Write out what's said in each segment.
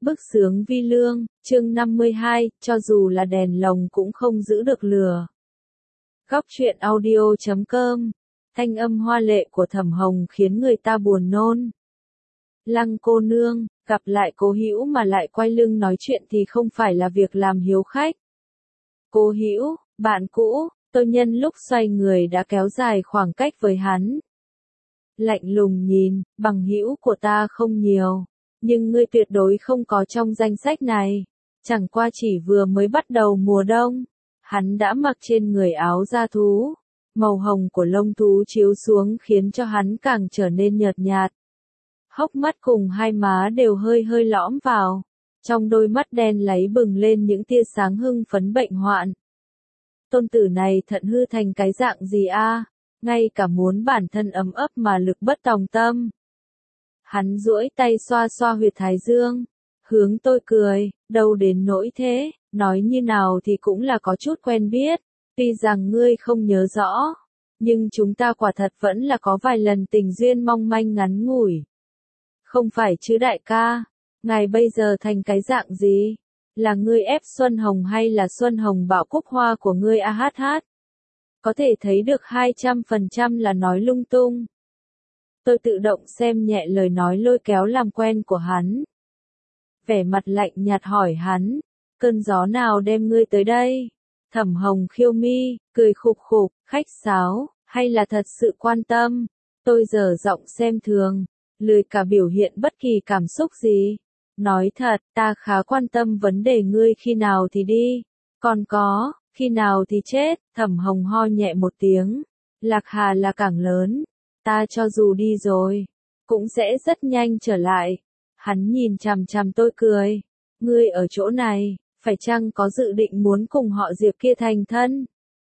Bức xướng vi lương, chương 52, cho dù là đèn lồng cũng không giữ được lửa. Góc truyện audio.com, thanh âm hoa lệ của Thẩm Hồng khiến người ta buồn nôn. Lăng cô nương, gặp lại Cố Hữu mà lại quay lưng nói chuyện thì không phải là việc làm hiếu khách. Cố Hữu, bạn cũ, tôi nhân lúc xoay người đã kéo dài khoảng cách với hắn. Lạnh lùng nhìn, bằng hữu của ta không nhiều. Nhưng ngươi tuyệt đối không có trong danh sách này. Chẳng qua chỉ vừa mới bắt đầu mùa đông. Hắn đã mặc trên người áo da thú. Màu hồng của lông thú chiếu xuống khiến cho hắn càng trở nên nhợt nhạt. Hốc mắt cùng hai má đều hơi hơi lõm vào. Trong đôi mắt đen láy bừng lên những tia sáng hưng phấn bệnh hoạn. Tôn tử này thận hư thành cái dạng gì a? Ngay cả muốn bản thân ấm ấp mà lực bất tòng tâm. Hắn duỗi tay xoa xoa huyệt thái dương, hướng tôi cười, đâu đến nỗi thế, nói như nào thì cũng là có chút quen biết, tuy rằng ngươi không nhớ rõ, nhưng chúng ta quả thật vẫn là có vài lần tình duyên mong manh ngắn ngủi. Không phải chứ đại ca, ngài bây giờ thành cái dạng gì? Là ngươi ép Xuân Hồng hay là Xuân Hồng bảo cúc hoa của ngươi a hát hát? Có thể thấy được 200% là nói lung tung. Tôi tự động xem nhẹ lời nói lôi kéo làm quen của hắn. Vẻ mặt lạnh nhạt hỏi hắn, cơn gió nào đem ngươi tới đây? Thẩm Hồng khiêu mi, cười khục khục, khách sáo, hay là thật sự quan tâm? Tôi dở giọng xem thường, lười cả biểu hiện bất kỳ cảm xúc gì. Nói thật, ta khá quan tâm vấn đề ngươi khi nào thì đi, còn có, khi nào thì chết. Thẩm Hồng ho nhẹ một tiếng, Lạc Hà là cảng lớn. Ta cho dù đi rồi, cũng sẽ rất nhanh trở lại. Hắn nhìn chằm chằm tôi cười. Ngươi ở chỗ này, phải chăng có dự định muốn cùng họ Diệp kia thành thân?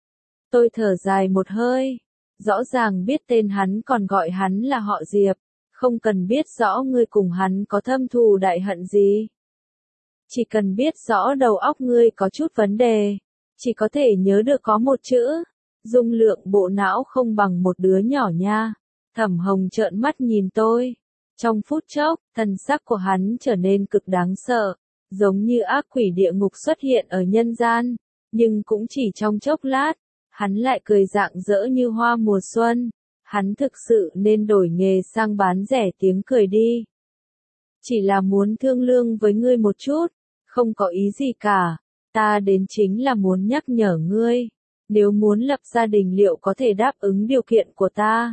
Tôi thở dài một hơi. Rõ ràng biết tên hắn còn gọi hắn là họ Diệp. Không cần biết rõ ngươi cùng hắn có thâm thù đại hận gì. Chỉ cần biết rõ đầu óc ngươi có chút vấn đề. Chỉ có thể nhớ được có một chữ. Dung lượng bộ não không bằng một đứa nhỏ nha. Thẩm Hồng trợn mắt nhìn tôi. Trong phút chốc, thần sắc của hắn trở nên cực đáng sợ, giống như ác quỷ địa ngục xuất hiện ở nhân gian, nhưng cũng chỉ trong chốc lát, hắn lại cười rạng rỡ như hoa mùa xuân. Hắn thực sự nên đổi nghề sang bán rẻ tiếng cười đi. Chỉ là muốn thương lượng với ngươi một chút, không có ý gì cả, ta đến chính là muốn nhắc nhở ngươi, nếu muốn lập gia đình liệu có thể đáp ứng điều kiện của ta.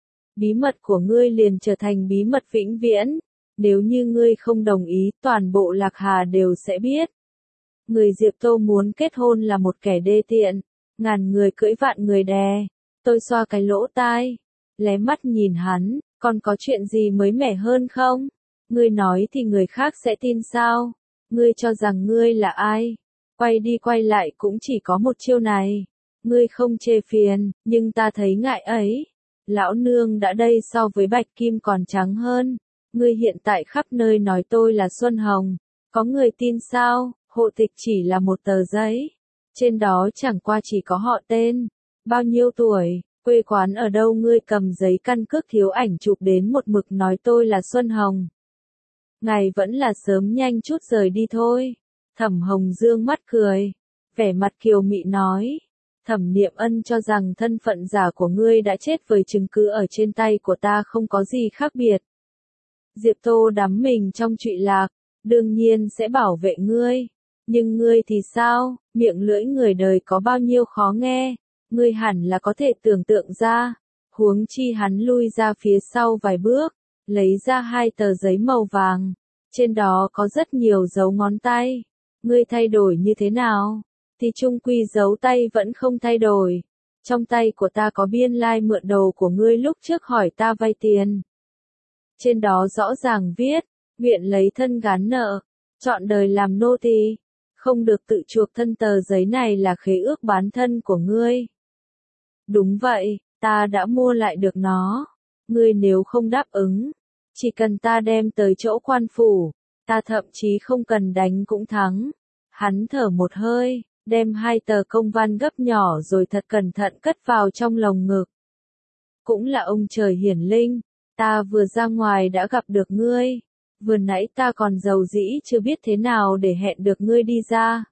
Bí mật của ngươi liền trở thành bí mật vĩnh viễn, nếu như ngươi không đồng ý, toàn bộ Lạc Hà đều sẽ biết. Người Diệp Tô muốn kết hôn là một kẻ đê tiện, ngàn người cưỡi vạn người đè. Tôi xoa cái lỗ tai, lé mắt nhìn hắn, còn có chuyện gì mới mẻ hơn không? Ngươi nói thì người khác sẽ tin sao? Ngươi cho rằng ngươi là ai? Quay đi quay lại cũng chỉ có một chiêu này. Ngươi không chê phiền, nhưng ta thấy ngại ấy. Lão nương đã đây so với bạch kim còn trắng hơn. Ngươi hiện tại khắp nơi nói tôi là Xuân Hồng. Có người tin sao? Hộ tịch chỉ là một tờ giấy. Trên đó chẳng qua chỉ có họ tên. Bao nhiêu tuổi, quê quán ở đâu, ngươi cầm giấy căn cước thiếu ảnh chụp đến một mực nói tôi là Xuân Hồng. Ngài vẫn là sớm nhanh chút rời đi thôi. Thẩm Hồng dương mắt cười. Vẻ mặt kiều mị nói. Thẩm Niệm Ân cho rằng thân phận giả của ngươi đã chết với chứng cứ ở trên tay của ta không có gì khác biệt. Diệp Tô đắm mình trong trụy lạc, đương nhiên sẽ bảo vệ ngươi. Nhưng ngươi thì sao, miệng lưỡi người đời có bao nhiêu khó nghe, ngươi hẳn là có thể tưởng tượng ra. Huống chi hắn lui ra phía sau vài bước, lấy ra hai tờ giấy màu vàng. Trên đó có rất nhiều dấu ngón tay. Ngươi thay đổi như thế nào? Thì chung quy dấu tay vẫn không thay đổi. Trong tay của ta có biên lai mượn đồ của ngươi lúc trước hỏi ta vay tiền. Trên đó rõ ràng viết, nguyện lấy thân gán nợ, chọn đời làm nô tỳ, không được tự chuộc thân. Tờ giấy này là khế ước bán thân của ngươi. Đúng vậy, ta đã mua lại được nó. Ngươi nếu không đáp ứng, chỉ cần ta đem tới chỗ quan phủ, ta thậm chí không cần đánh cũng thắng. Hắn thở một hơi, đem hai tờ công văn gấp nhỏ rồi thật cẩn thận cất vào trong lồng ngực. Cũng là ông trời hiển linh, ta vừa ra ngoài đã gặp được ngươi. Vừa nãy ta còn giàu dĩ chưa biết thế nào để hẹn được ngươi đi ra.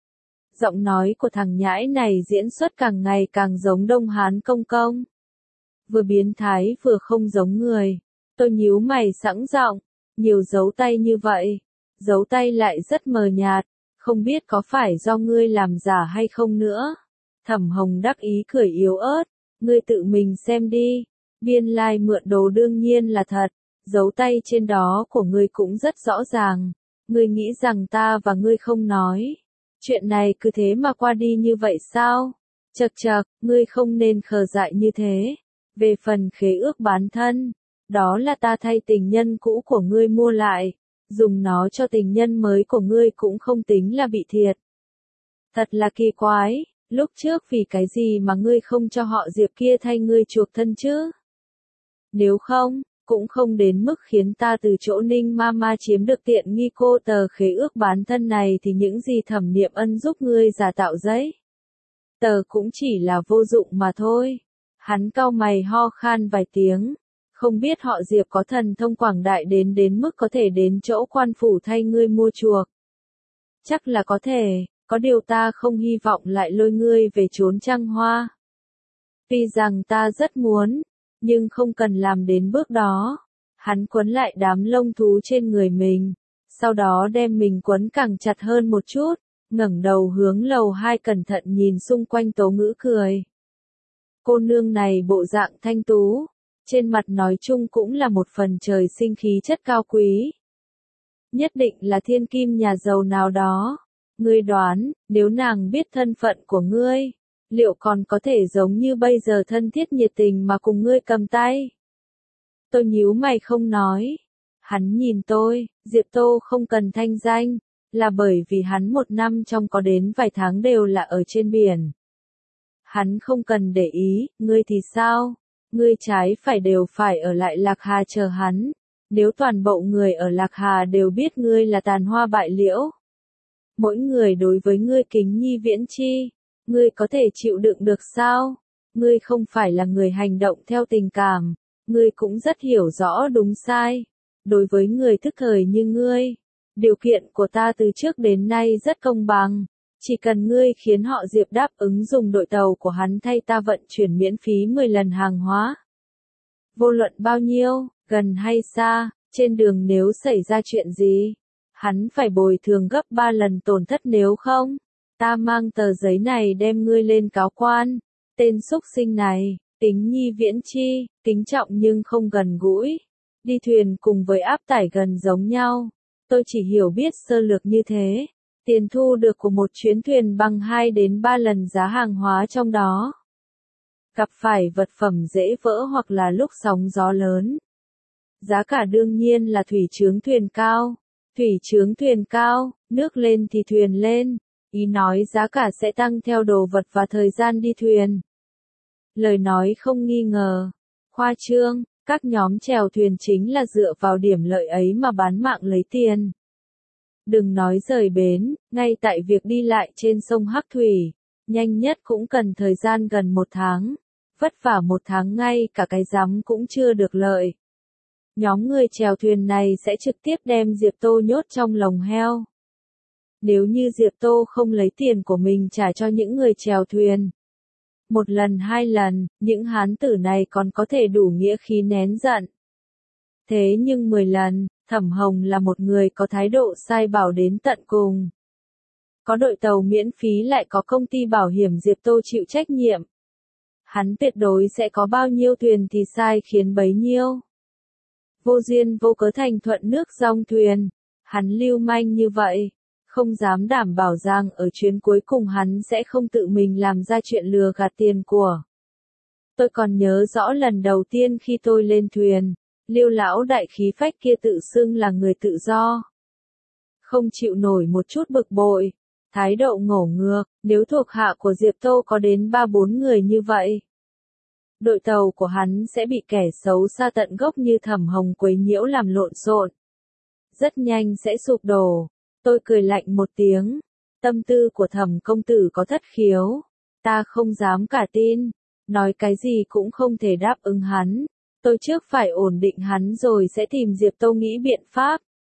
Giọng nói của thằng nhãi này diễn xuất càng ngày càng giống Đông Hán công công. Vừa biến thái vừa không giống người. Tôi nhíu mày sẵn giọng, nhiều dấu tay như vậy. Dấu tay lại rất mờ nhạt, không biết có phải do ngươi làm giả hay không nữa. Thẩm Hồng đắc ý cười yếu ớt, ngươi tự mình xem đi. Biên lai mượn đồ đương nhiên là thật, dấu tay trên đó của ngươi cũng rất rõ ràng. Ngươi nghĩ rằng ta và ngươi không nói. Chuyện này cứ thế mà qua đi như vậy sao? Chậc chậc, ngươi không nên khờ dại như thế. Về phần khế ước bán thân, đó là ta thay tình nhân cũ của ngươi mua lại, dùng nó cho tình nhân mới của ngươi cũng không tính là bị thiệt. Thật là kỳ quái, lúc trước vì cái gì mà ngươi không cho họ Diệp kia thay ngươi chuộc thân chứ? Nếu không, cũng không đến mức khiến ta từ chỗ Ninh Mama chiếm được tiện nghi cô tờ khế ước bán thân này thì những gì Thẩm Niệm Ân giúp ngươi giả tạo giấy. Tờ cũng chỉ là vô dụng mà thôi. Hắn cau mày ho khan vài tiếng. Không biết họ Diệp có thần thông quảng đại đến mức có thể đến chỗ quan phủ thay ngươi mua chuộc. Chắc là có thể, có điều ta không hy vọng lại lôi ngươi về trốn trăng hoa. Tuy rằng ta rất muốn, nhưng không cần làm đến bước đó. Hắn quấn lại đám lông thú trên người mình, sau đó đem mình quấn càng chặt hơn một chút, ngẩng đầu hướng lầu 2 cẩn thận nhìn xung quanh Tố Ngữ cười. Cô nương này bộ dạng thanh tú, trên mặt nói chung cũng là một phần trời sinh khí chất cao quý. Nhất định là thiên kim nhà giàu nào đó. Ngươi đoán, nếu nàng biết thân phận của ngươi, liệu còn có thể giống như bây giờ thân thiết nhiệt tình mà cùng ngươi cầm tay? Tôi nhíu mày không nói. Hắn nhìn tôi, Diệp Tô không cần thanh danh, là bởi vì hắn một năm trong có đến vài tháng đều là ở trên biển. Hắn không cần để ý, ngươi thì sao? Ngươi trái phải đều phải ở lại Lạc Hà chờ hắn. Nếu toàn bộ người ở Lạc Hà đều biết ngươi là tàn hoa bại liễu, mỗi người đối với ngươi kính nhi viễn chi, ngươi có thể chịu đựng được sao? Ngươi không phải là người hành động theo tình cảm, ngươi cũng rất hiểu rõ đúng sai. Đối với người thức thời như ngươi, điều kiện của ta từ trước đến nay rất công bằng. Chỉ cần ngươi khiến họ Diệp đáp ứng dùng đội tàu của hắn thay ta vận chuyển miễn phí 10 lần hàng hóa. Vô luận bao nhiêu, gần hay xa, trên đường nếu xảy ra chuyện gì, hắn phải bồi thường gấp 3 lần tổn thất, nếu không, ta mang tờ giấy này đem ngươi lên cáo quan. Tên xúc sinh này, kính nhi viễn chi, kính trọng nhưng không gần gũi. Đi thuyền cùng với áp tải gần giống nhau. Tôi chỉ hiểu biết sơ lược như thế. Tiền thu được của một chuyến thuyền bằng 2 đến 3 lần giá hàng hóa trong đó. Gặp phải vật phẩm dễ vỡ hoặc là lúc sóng gió lớn. Giá cả đương nhiên là thủy chướng thuyền cao. Thủy chướng thuyền cao, nước lên thì thuyền lên. Ý nói giá cả sẽ tăng theo đồ vật và thời gian đi thuyền. Lời nói không nghi ngờ. Khoa trương, các nhóm chèo thuyền chính là dựa vào điểm lợi ấy mà bán mạng lấy tiền. Đừng nói rời bến, ngay tại việc đi lại trên sông Hắc Thủy, nhanh nhất cũng cần thời gian gần 1 tháng. Vất vả 1 tháng ngay cả cái rắm cũng chưa được lợi. Nhóm người chèo thuyền này sẽ trực tiếp đem Diệp Tô nhốt trong lồng heo. Nếu như Diệp Tô không lấy tiền của mình trả cho những người chèo thuyền 1 lần 2 lần, những hán tử này còn có thể đủ nghĩa khí nén giận. Thế nhưng 10 lần, Thẩm Hồng là một người có thái độ sai bảo đến tận cùng. Có đội tàu miễn phí lại có công ty bảo hiểm Diệp Tô chịu trách nhiệm. Hắn tuyệt đối sẽ có bao nhiêu thuyền thì sai khiến bấy nhiêu. Vô duyên vô cớ thành thuận nước dong thuyền. Hắn lưu manh như vậy, không dám đảm bảo rằng ở chuyến cuối cùng hắn sẽ không tự mình làm ra chuyện lừa gạt tiền của. Tôi còn nhớ rõ lần đầu tiên khi tôi lên thuyền, Liêu lão đại khí phách kia tự xưng là người tự do. Không chịu nổi một chút bực bội, thái độ ngổ ngược, nếu thuộc hạ của Diệp Tô có đến 3-4 người như vậy. Đội tàu của hắn sẽ bị kẻ xấu xa tận gốc như Thẩm Hồng quấy nhiễu làm lộn xộn. Rất nhanh sẽ sụp đổ. Tôi cười lạnh một tiếng. Tâm tư của Thẩm công tử có thất khiếu. Ta không dám cả tin. Nói cái gì cũng không thể đáp ứng hắn. Tôi trước phải ổn định hắn rồi sẽ tìm Diệp Tô nghĩ biện pháp.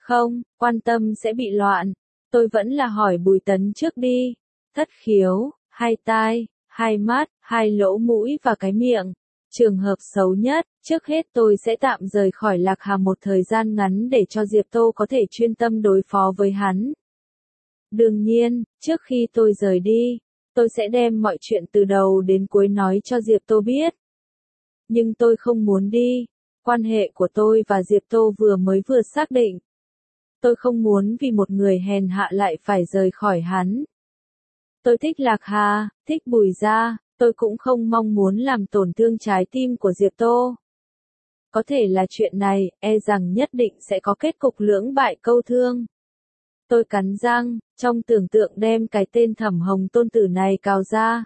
Không, quan tâm sẽ bị loạn. Tôi vẫn là hỏi Bùi Tấn trước đi. Thất khiếu, hai tai, hai mắt, hai lỗ mũi và cái miệng. Trường hợp xấu nhất, trước hết tôi sẽ tạm rời khỏi Lạc Hà một thời gian ngắn để cho Diệp Tô có thể chuyên tâm đối phó với hắn. Đương nhiên, trước khi tôi rời đi, tôi sẽ đem mọi chuyện từ đầu đến cuối nói cho Diệp Tô biết. Nhưng tôi không muốn đi. Quan hệ của tôi và Diệp Tô vừa xác định. Tôi không muốn vì một người hèn hạ lại phải rời khỏi hắn. Tôi thích Lạc Hà, thích Bùi gia, tôi cũng không mong muốn làm tổn thương trái tim của Diệp Tô. Có thể là chuyện này, e rằng nhất định sẽ có kết cục lưỡng bại câu thương. Tôi cắn răng, trong tưởng tượng đem cái tên Thẩm Hồng tôn tử này cào ra.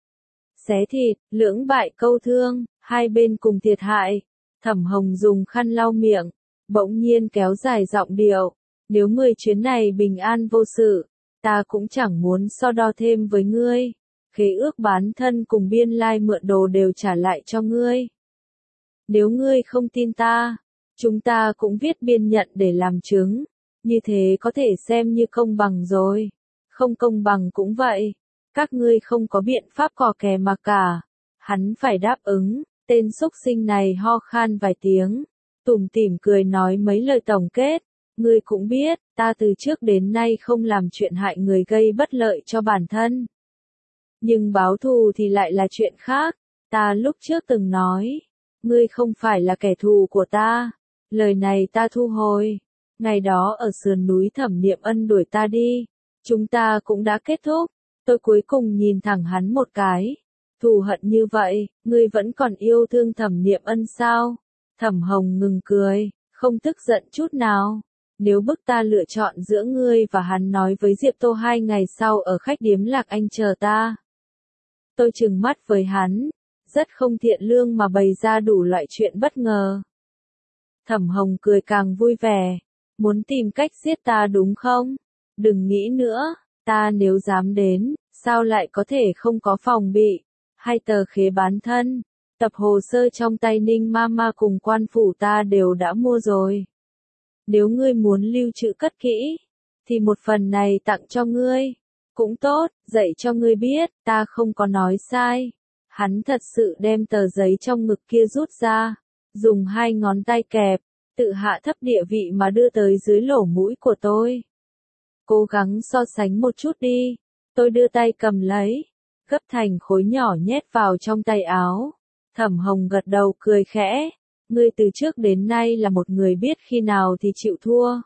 Xé thịt, lưỡng bại câu thương, hai bên cùng thiệt hại. Thẩm Hồng dùng khăn lau miệng, bỗng nhiên kéo dài giọng điệu. Nếu 10 chuyến này bình an vô sự, ta cũng chẳng muốn so đo thêm với ngươi. Khế ước bán thân cùng biên lai mượn đồ đều trả lại cho ngươi. Nếu ngươi không tin ta, chúng ta cũng viết biên nhận để làm chứng. Như thế có thể xem như công bằng rồi. Không công bằng cũng vậy. Các ngươi không có biện pháp cò kè mà cả. Hắn phải đáp ứng. Tên xúc sinh này ho khan vài tiếng. Tủm tỉm cười nói mấy lời tổng kết. Ngươi cũng biết, ta từ trước đến nay không làm chuyện hại người gây bất lợi cho bản thân. Nhưng báo thù thì lại là chuyện khác. Ta lúc trước từng nói. Ngươi không phải là kẻ thù của ta. Lời này ta thu hồi. Ngày đó ở sườn núi Thẩm Niệm Ân đuổi ta đi. Chúng ta cũng đã kết thúc. Tôi cuối cùng nhìn thẳng hắn một cái. Thù hận như vậy, ngươi vẫn còn yêu thương Thẩm Niệm Ân sao? Thẩm Hồng ngừng cười, không tức giận chút nào. Nếu bức ta lựa chọn giữa ngươi và hắn, nói với Diệp Tô 2 ngày sau ở khách điếm Lạc Anh chờ ta. Tôi trừng mắt với hắn, rất không thiện lương mà bày ra đủ loại chuyện bất ngờ. Thẩm Hồng cười càng vui vẻ. Muốn tìm cách giết ta đúng không? Đừng nghĩ nữa, ta nếu dám đến, sao lại có thể không có phòng bị? 2 tờ khế bán thân, tập hồ sơ trong tay Ninh Mama cùng quan phủ ta đều đã mua rồi. Nếu ngươi muốn lưu trữ cất kỹ, thì một phần này tặng cho ngươi. Cũng tốt, dạy cho ngươi biết, ta không có nói sai. Hắn thật sự đem tờ giấy trong ngực kia rút ra, dùng 2 ngón tay kẹp, tự hạ thấp địa vị mà đưa tới dưới lỗ mũi của tôi. Cố gắng so sánh một chút đi. Tôi đưa tay cầm lấy, gấp thành khối nhỏ nhét vào trong tay áo. Thẩm Hồng gật đầu cười khẽ. Ngươi từ trước đến nay là một người biết khi nào thì chịu thua.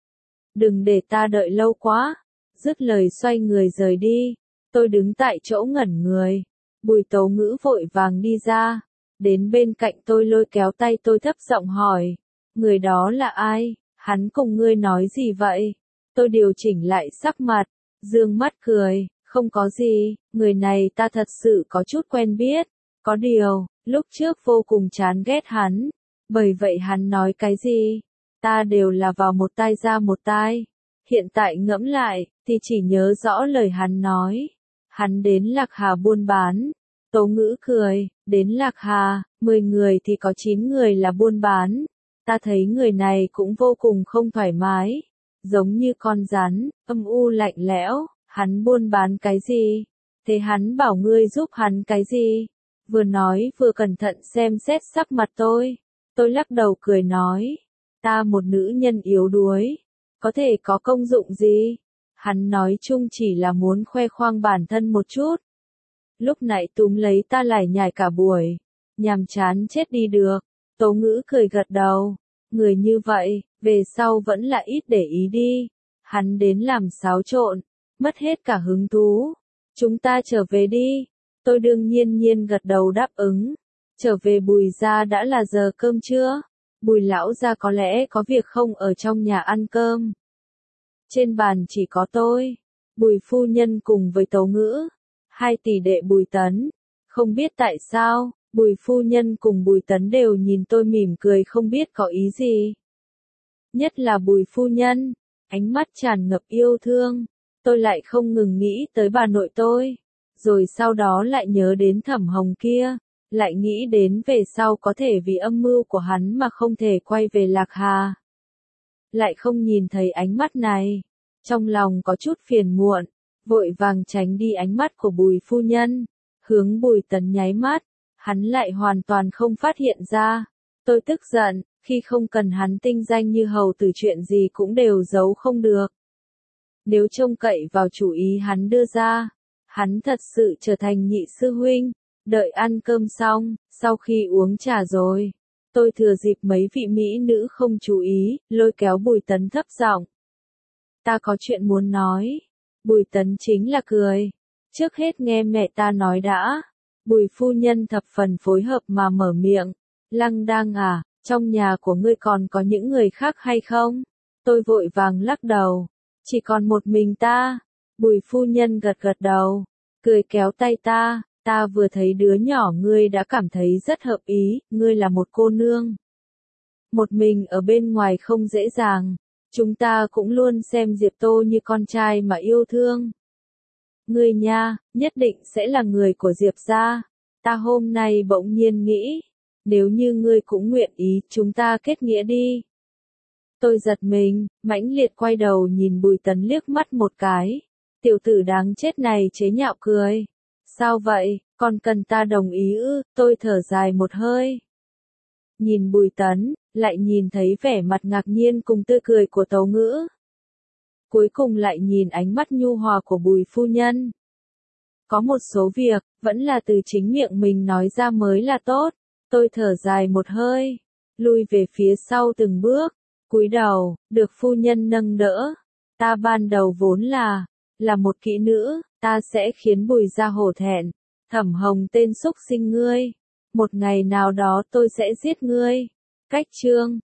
Đừng để ta đợi lâu quá. Dứt lời xoay người rời đi. Tôi đứng tại chỗ ngẩn người. Bùi Tố Ngữ vội vàng đi ra. Đến bên cạnh tôi lôi kéo tay tôi thấp giọng hỏi. Người đó là ai? Hắn cùng ngươi nói gì vậy? Tôi điều chỉnh lại sắc mặt. Dương mắt cười. Không có gì, người này ta thật sự có chút quen biết. Có điều, lúc trước vô cùng chán ghét hắn. Bởi vậy hắn nói cái gì? Ta đều là vào một tai ra một tai. Hiện tại ngẫm lại, thì chỉ nhớ rõ lời hắn nói. Hắn đến Lạc Hà buôn bán. Tố Ngữ cười, đến Lạc Hà, 10 người thì có 9 người là buôn bán. Ta thấy người này cũng vô cùng không thoải mái. Giống như con rắn, âm u lạnh lẽo. Hắn buôn bán cái gì? Thế hắn bảo ngươi giúp hắn cái gì? Vừa nói vừa cẩn thận xem xét sắc mặt tôi. Tôi lắc đầu cười nói. Ta một nữ nhân yếu đuối. Có thể có công dụng gì? Hắn nói chung chỉ là muốn khoe khoang bản thân một chút. Lúc nãy túm lấy ta lải nhải cả buổi. Nhàm chán chết đi được. Tố Ngữ cười gật đầu. Người như vậy, về sau vẫn là ít để ý đi. Hắn đến làm xáo trộn. Mất hết cả hứng thú. Chúng ta trở về đi. Tôi đương nhiên gật đầu đáp ứng. Trở về Bùi gia đã là giờ cơm trưa. Bùi lão gia có lẽ có việc không ở trong nhà ăn cơm. Trên bàn chỉ có tôi, Bùi phu nhân cùng với Tố Ngữ, 2 tỷ đệ Bùi Tấn. Không biết tại sao, Bùi phu nhân cùng Bùi Tấn đều nhìn tôi mỉm cười không biết có ý gì. Nhất là Bùi phu nhân, ánh mắt tràn ngập yêu thương. Tôi lại không ngừng nghĩ tới bà nội tôi. Rồi sau đó lại nhớ đến Thẩm Hồng kia. Lại nghĩ đến về sau có thể vì âm mưu của hắn mà không thể quay về Lạc Hà. lại không nhìn thấy ánh mắt này. Trong lòng có chút phiền muộn, vội vàng tránh đi ánh mắt của Bùi phu nhân, hướng Bùi Tấn nháy mắt, hắn lại hoàn toàn không phát hiện ra. Tôi tức giận, khi không cần hắn tinh danh như hầu tử chuyện gì cũng đều giấu không được. Nếu trông cậy vào chủ ý hắn đưa ra, hắn thật sự trở thành nhị sư huynh. Đợi ăn cơm xong, sau khi uống trà rồi, tôi thừa dịp mấy vị mỹ nữ không chú ý, lôi kéo Bùi Tấn thấp giọng. Ta có chuyện muốn nói. Bùi Tấn chính là cười. Trước hết nghe mẹ ta nói đã. Bùi phu nhân thập phần phối hợp mà mở miệng. Lăng Đang à, trong nhà của ngươi còn có những người khác hay không? Tôi vội vàng lắc đầu. Chỉ còn một mình ta. Bùi phu nhân gật gật đầu, cười kéo tay ta. Ta vừa thấy đứa nhỏ ngươi đã cảm thấy rất hợp ý, ngươi là một cô nương. Một mình ở bên ngoài không dễ dàng, chúng ta cũng luôn xem Diệp Tô như con trai mà yêu thương. Ngươi nha, nhất định sẽ là người của Diệp gia. Ta hôm nay bỗng nhiên nghĩ, nếu như ngươi cũng nguyện ý, chúng ta kết nghĩa đi. Tôi giật mình, mãnh liệt quay đầu nhìn Bùi Tấn liếc mắt một cái. Tiểu tử đáng chết này chế nhạo cười. Sao vậy, còn cần ta đồng ý ư? Tôi thở dài một hơi. Nhìn Bùi Tấn, lại nhìn thấy vẻ mặt ngạc nhiên cùng tươi cười của Tấu Ngữ. Cuối cùng lại nhìn ánh mắt nhu hòa của Bùi phu nhân. Có một số việc, vẫn là từ chính miệng mình nói ra mới là tốt. Tôi thở dài một hơi, lui về phía sau từng bước, cúi đầu, được phu nhân nâng đỡ. Ta ban đầu vốn là một kỹ nữ, ta sẽ khiến Bùi gia hổ thẹn. Thẩm Hồng tên xúc sinh ngươi, một ngày nào đó tôi sẽ giết ngươi. Cách chương